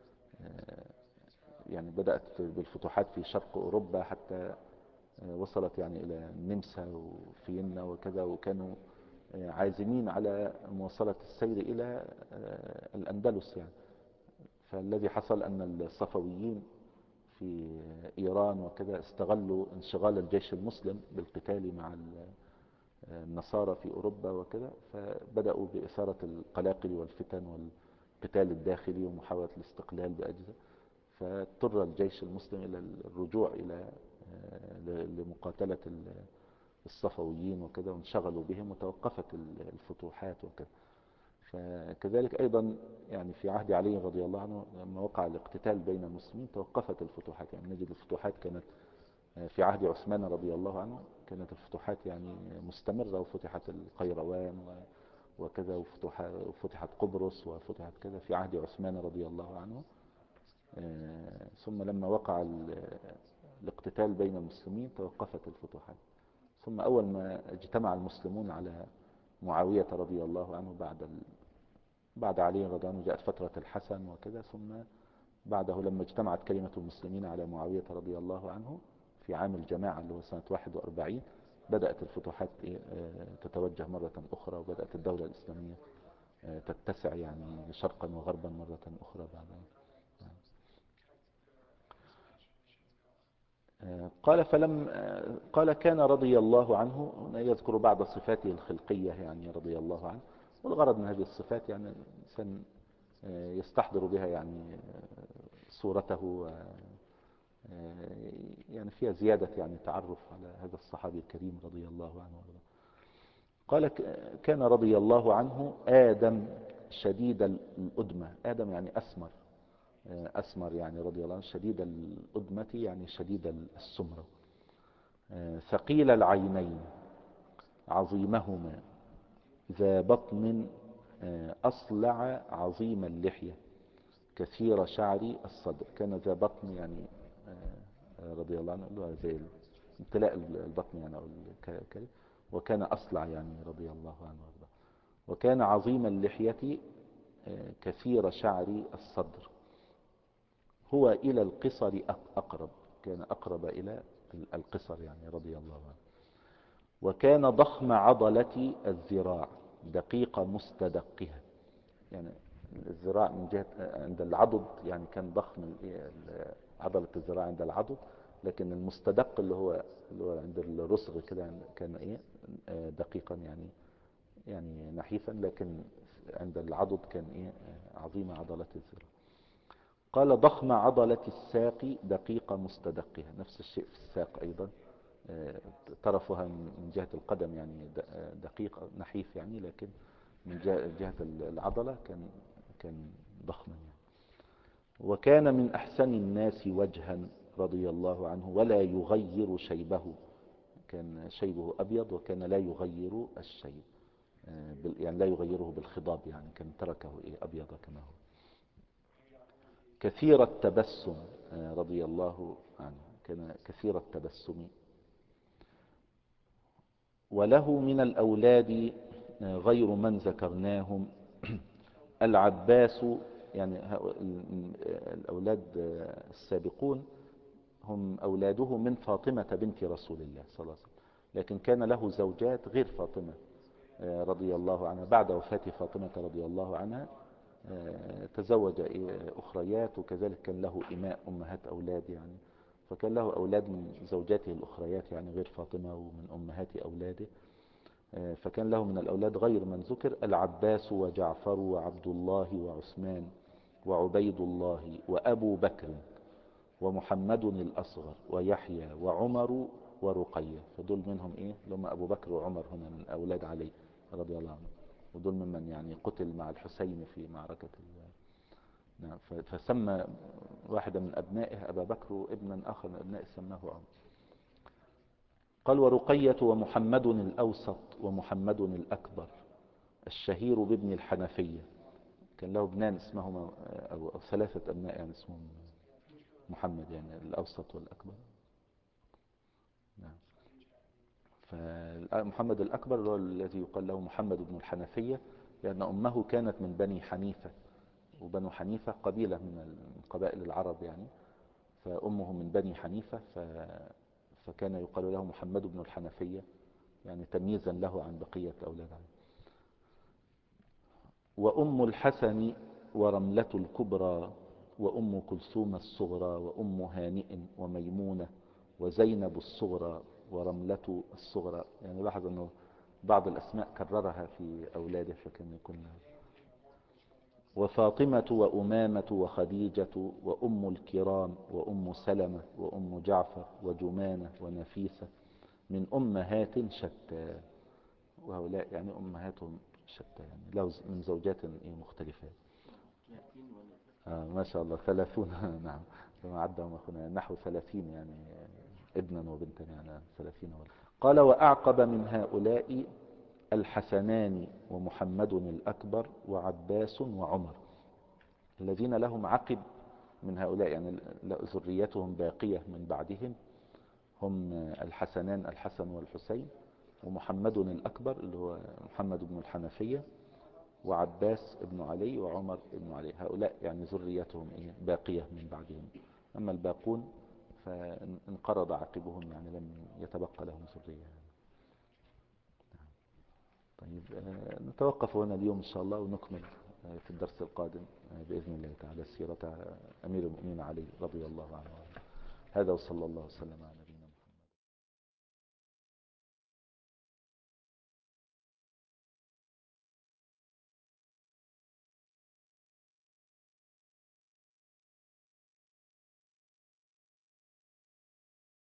يعني بدأت بالفتوحات في شرق أوروبا حتى وصلت يعني إلى النمسا وفيينا وكذا، وكانوا عازمين على مواصلة السير إلى الأندلس يعني. فالذي حصل أن الصفويين في إيران وكذا استغلوا انشغال الجيش المسلم بالقتال النصارى في أوروبا وكده، فبدأوا بإثارة القلاقل والفتن والقتال الداخلي ومحاولة الاستقلال بأجزاء. فاضطر الجيش المسلم إلى الرجوع إلى لمقاتلة الصفويين وكده، وانشغلوا بهم وتوقفت الفتوحات وكده. فكذلك أيضا يعني في عهد علي رضي الله عنه لما وقع الاقتتال بين المسلمين توقفت الفتوحات. يعني نجد الفتوحات كانت في عهد عثمان رضي الله عنه، كانت الفتوحات يعني مستمرة، وفتحت القيروان وكذا، وفتحت قبرص وفتحت كذا في عهد عثمان رضي الله عنه. ثم لما وقع الاقتتال بين المسلمين توقفت الفتوحات. ثم أول ما اجتمع المسلمون على معاوية رضي الله عنه بعد علي رضي الله عنه جاءت فترة الحسن وكذا، ثم بعده لما اجتمعت كلمة المسلمين على معاوية رضي الله عنه في عام الجماعة اللي هو سنة 41، بدأت الفتوحات تتوجه مرة أخرى، وبدأت الدولة الإسلامية تتسع يعني شرقا وغربا مرة أخرى بعدها. قال كان رضي الله عنه، هنا يذكر بعض صفاته الخلقية يعني رضي الله عنه، والغرض من هذه الصفات يعني الإنسان يستحضر بها يعني صورته، يعني فيها زيادة يعني تعرف على هذا الصحابي الكريم رضي الله عنه وارضاه. قال كان رضي الله عنه آدم شديد الأدمة. آدم يعني أسمر، أسمر يعني رضي الله عنه، شديد الأدمة يعني شديد السمرة، ثقيل العينين عظيمهما، ذا بطن أصلع عظيم اللحية، كثير شعر الصدر. كان ذا بطن يعني رضي الله عنه له زي امتلاء البطن يعني، أو وكان أصلع يعني رضي الله عنه وارضاه. وكان عظيم اللحية كثير شعر الصدر، هو إلى القصر أقرب، كان أقرب إلى القصر يعني رضي الله عنه. وكان ضخم عضلة الذراع، دقيق مستدقها. يعني الذراع من جهة عند العضد يعني كان ضخم عضلة الذراع عند العضد، لكن المستدق اللي هو عند الرسغ كده يعني كان ايه دقيقا يعني نحيفا، لكن عند العضد كان ايه عظيم عضلة الذراع. قال ضخم عضلة الساق، دقيق مستدقها. نفس الشيء في الساق أيضا، طرفها من جهة القدم يعني دقيق نحيف يعني، لكن من جهة العضلة كان ضخما يعني. وكان من أحسن الناس وجها رضي الله عنه، ولا يغير شيبه. كان شيبه أبيض وكان لا يغير الشيب، يعني لا يغيره بالخضاب، يعني كان تركه أبيض كما هو. كثير التبسم رضي الله عنه، كان كثير التبسم. وله من الأولاد غير من ذكرناهم العباس. يعني الأولاد السابقون هم أولاده من فاطمة بنت رسول الله صلى الله عليه وسلم، لكن كان له زوجات غير فاطمة رضي الله عنها. بعد وفاة فاطمة رضي الله عنها تزوج أخريات، وكذلك كان له إماء أمهات أولاد يعني، فكان له أولاد من زوجاته الأخريات يعني غير فاطمة ومن أمهات أولاده. فكان له من الأولاد غير من ذكر العباس وجعفر وعبد الله وعثمان وعبيد الله وأبو بكر ومحمد الأصغر ويحيى وعمر ورقية. فدول منهم لهم أبو بكر وعمر هنا من أولاد علي رضي الله عنه، ودول ممن يعني قتل مع الحسين في معركة نعم. فسمى واحدا من أبنائه أبا بكر، وابنا آخر من أبنائه سماه عمر. قال ورقية ومحمد الأوسط ومحمد الأكبر الشهير بابن الحنفية. كان له ابنان اسمهما أو 3 أبناء يعني اسمهم محمد، يعني الأوسط والأكبر. نعم. فمحمد الأكبر هو الذي يقال له محمد بن الحنفية، لأن أمه كانت من بني حنيفة، وبنو حنيفة قبيلة من قبائل العرب يعني، فأمه من بني حنيفة، فكان يقال له محمد بن الحنفية، يعني تمييزا له عن بقية أولاد علي. وأم الحسن ورملة الكبرى وأم كلثوم الصغرى وأم هانئ وميمونة وزينب الصغرى ورملة الصغرى. يعني لاحظ أنه بعض الأسماء كررها في أولاده فكان يكون له. وفاطمة وأمامة وخديجة وأم الكرام وأم سلمة وأم جعفر وجمانة ونفيسة من أمهات شتى. وهؤلاء يعني أمهاتهم شتى، يعني من زوجات مختلفات. ما شاء الله 30. نعم كما عدهم أخونا نحو 30 يعني ابنا وبنتا، يعني 30 ولد. قال وأعقب من هؤلاء الحسنان ومحمد الأكبر وعباس وعمر، الذين لهم عقب من هؤلاء يعني ذريتهم باقية من بعدهم، هم الحسنان الحسن والحسين، ومحمد الأكبر اللي هو محمد بن الحنفية، وعباس بن علي، وعمر بن علي. هؤلاء يعني ذريتهم باقية من بعدهم. أما الباقون فانقرض عقبهم، يعني لم يتبقى لهم ذرية. طيب نتوقف هنا اليوم إن شاء الله، ونكمل في الدرس القادم بإذن الله تعالى سيرة أمير المؤمنين علي رضي الله عنه. هذا وصلى الله وسلم على